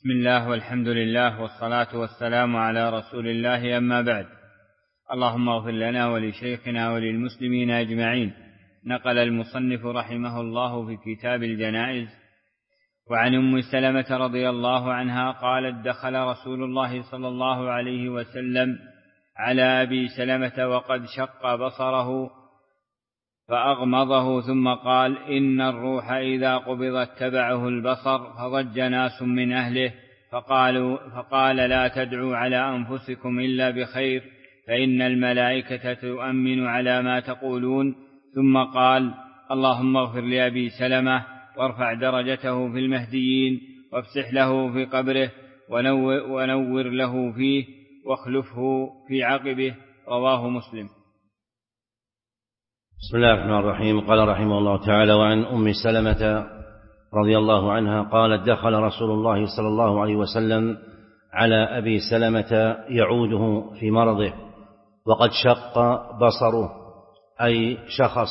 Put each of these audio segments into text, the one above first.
بسم الله والحمد لله والصلاة والسلام على رسول الله، أما بعد. اللهم اغفر لنا ولشيخنا وللمسلمين أجمعين. نقل المصنف رحمه الله في كتاب الجنائز: وعن أم سلمة رضي الله عنها قالت: دخل رسول الله صلى الله عليه وسلم على أبي سلمة وقد شق بصره فأغمضه، ثم قال: إن الروح إذا قبض اتبعه البصر. فضج ناس من أهله فقال: لا تدعوا على أنفسكم إلا بخير، فإن الملائكة تؤمن على ما تقولون. ثم قال: اللهم اغفر لأبي سلمة وارفع درجته في المهديين، وافسح له في قبره، ونور له فيه، واخلفه في عقبه. رواه مسلم. بسم الله الرحمن الرحيم. قال رحمه الله تعالى: وعن أم سلمة رضي الله عنها قالت: دخل رسول الله صلى الله عليه وسلم على أبي سلمة يعوده في مرضه وقد شق بصره، أي شخص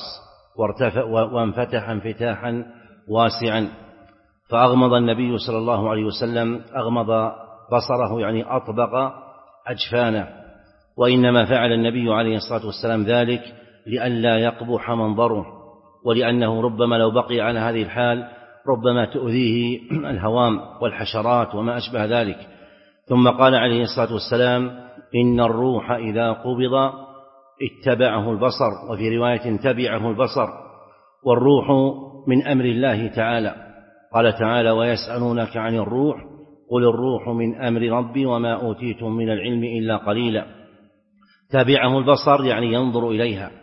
وانفتح انفتاحا واسعا، فأغمض النبي صلى الله عليه وسلم أغمض بصره، يعني أطبق أجفانه. وإنما فعل النبي عليه الصلاة والسلام ذلك لئلا يقبح منظره، ولأنه ربما لو بقي على هذه الحال ربما تؤذيه الهوام والحشرات وما أشبه ذلك. ثم قال عليه الصلاة والسلام: إن الروح إذا قبض اتبعه البصر، وفي رواية تبعه البصر. والروح من أمر الله تعالى، قال تعالى: ويسألونك عن الروح قل الروح من أمر ربي وما أوتيتم من العلم إلا قليلا. تبعه البصر يعني ينظر إليها.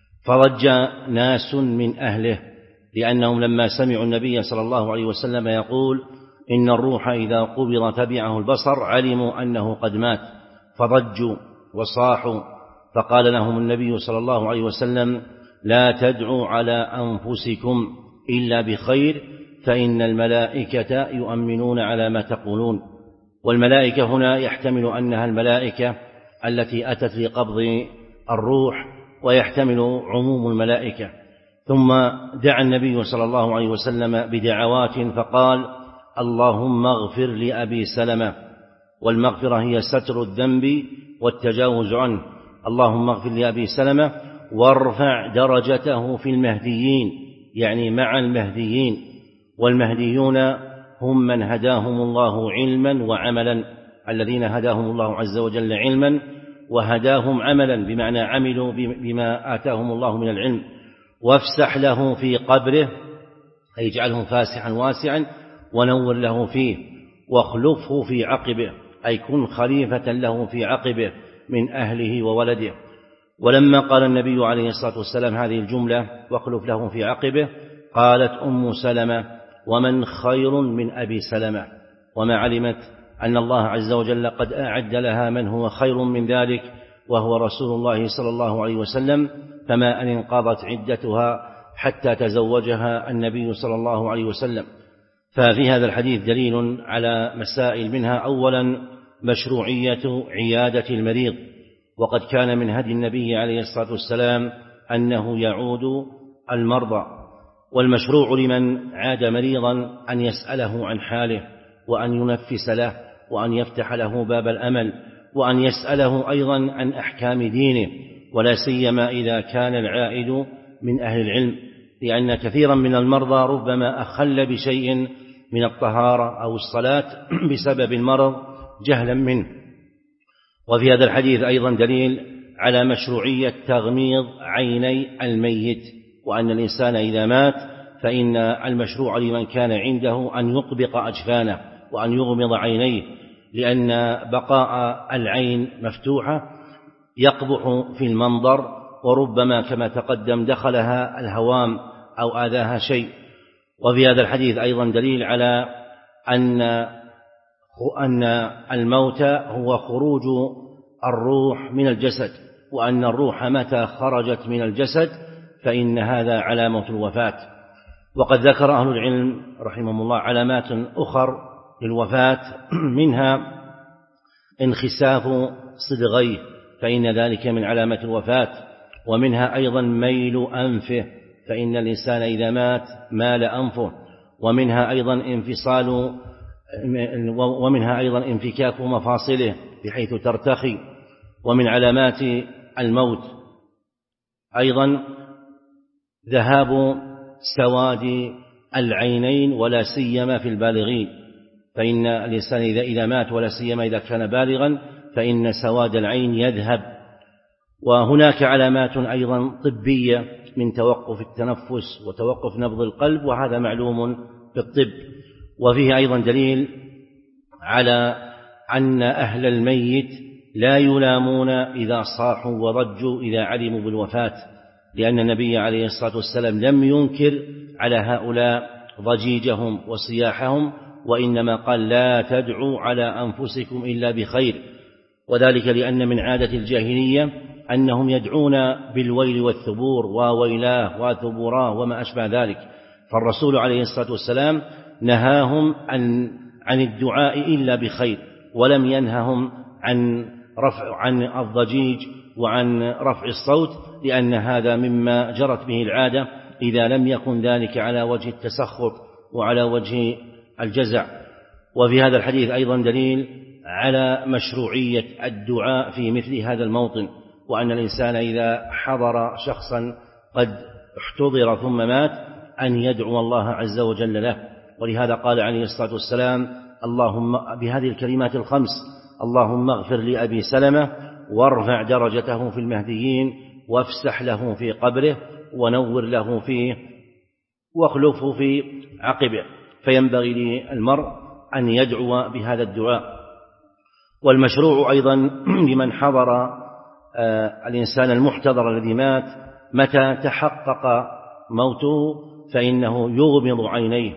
فرج ناس من أهله، لأنهم لما سمعوا النبي صلى الله عليه وسلم يقول: إن الروح إذا قبض تبعه البصر، علموا أنه قد مات، فضجوا وصاحوا. فقال لهم النبي صلى الله عليه وسلم: لا تدعوا على أنفسكم إلا بخير، فإن الملائكة يؤمنون على ما تقولون. والملائكة هنا يحتمل أنها الملائكة التي أتت لقبض الروح، ويحتمل عموم الملائكة. ثم دعا النبي صلى الله عليه وسلم بدعوات فقال: اللهم اغفر لأبي سلمة. والمغفرة هي ستر الذنب والتجاوز عنه. اللهم اغفر لأبي سلمة وارفع درجته في المهديين، يعني مع المهديين. والمهديون هم من هداهم الله علما وعملا، الذين هداهم الله عز وجل علما وهداهم عملا، بمعنى عملوا بما آتاهم الله من العلم. وافسح له في قبره، أي اجعله فاسحا واسعا، ونور له فيه. واخلفه في عقبه، أي كن خليفة له في عقبه من أهله وولده. ولما قال النبي عليه الصلاة والسلام هذه الجملة: واخلف له في عقبه، قالت أم سلمة: ومن خير من أبي سلمة؟ وما علمت أن الله عز وجل قد أعد لها من هو خير من ذلك، وهو رسول الله صلى الله عليه وسلم. فما أن انقضت عدتها حتى تزوجها النبي صلى الله عليه وسلم. ففي هذا الحديث دليل على مسائل، منها أولا مشروعية عيادة المريض، وقد كان من هدي النبي عليه الصلاة والسلام أنه يعود المرضى. والمشروع لمن عاد مريضا أن يسأله عن حاله، وأن ينفس له، وأن يفتح له باب الأمل، وأن يسأله أيضا عن أحكام دينه، ولا سيما إذا كان العائد من أهل العلم، لأن كثيرا من المرضى ربما أخل بشيء من الطهارة أو الصلاة بسبب المرض جهلا منه. وفي هذا الحديث أيضا دليل على مشروعية تغميض عيني الميت، وأن الإنسان إذا مات فإن المشروع لمن كان عنده أن يطبق أجفانه وأن يغمض عينيه، لأن بقاء العين مفتوحة يقبح في المنظر، وربما كما تقدم دخلها الهوام أو آذاها شيء. وفي هذا الحديث أيضا دليل على أن الموت هو خروج الروح من الجسد، وأن الروح متى خرجت من الجسد فإن هذا علامة الوفاة. وقد ذكر أهل العلم رحمهم الله علامات أخر للوفاة، منها انخساف صدغيه، فإن ذلك من علامة الوفاة. ومنها أيضا ميل أنفه، فإن الإنسان إذا مات مال أنفه. ومنها أيضا انفصال ومنها أيضا انفكاك مفاصله بحيث ترتخي. ومن علامات الموت أيضا ذهاب سواد العينين ولا سيما في البالغين، فإن الإنسان إذا مات ولا سيما إذا كان بالغا فإن سواد العين يذهب. وهناك علامات أيضا طبية من توقف التنفس وتوقف نبض القلب، وهذا معلوم في الطب. وفيه أيضا دليل على أن أهل الميت لا يلامون إذا صاحوا وضجوا إذا علموا بالوفاة، لأن النبي عليه الصلاة والسلام لم ينكر على هؤلاء ضجيجهم وصياحهم، وإنما قال لا تدعوا على أنفسكم إلا بخير، وذلك لأن من عادة الجاهلية أنهم يدعون بالويل والثبور وويلاه وثبوراه وما أشبه ذلك، فالرسول عليه الصلاة والسلام نهاهم عن الدعاء إلا بخير، ولم ينههم عن الضجيج وعن رفع الصوت، لأن هذا مما جرت به العادة إذا لم يكن ذلك على وجه التسخط وعلى وجه الجزع. وفي هذا الحديث أيضا دليل على مشروعية الدعاء في مثل هذا الموطن، وأن الإنسان إذا حضر شخصا قد احتضر ثم مات أن يدعو الله عز وجل له. ولهذا قال عليه الصلاة والسلام اللهم بهذه الكلمات الخمس: اللهم اغفر لأبي سلمة وارفع درجته في المهديين وافسح له في قبره ونور له فيه واخلفه في عقبه. فينبغي للمرء أن يدعو بهذا الدعاء. والمشروع أيضا لمن حضر الإنسان المحتضر الذي مات متى تحقق موته فإنه يغمض عينيه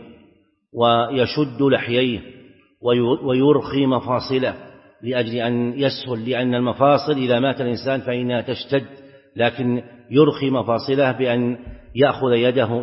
ويشد لحييه ويرخي مفاصله لأجل أن يسهل، لأن المفاصل إذا مات الإنسان فإنها تشتد، لكن يرخي مفاصله بأن يأخذ يده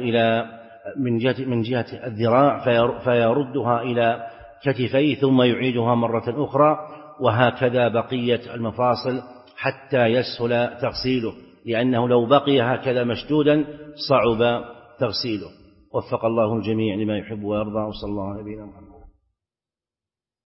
من جهة الذراع فيردها إلى كتفيه ثم يعيدها مرة أخرى، وهكذا بقية المفاصل حتى يسهل تغسيله، لأنه لو بقي هكذا مشدودا صعب تغسيله. وفق الله الجميع لما يحب ويرضى، وصلى الله على نبينا محمد.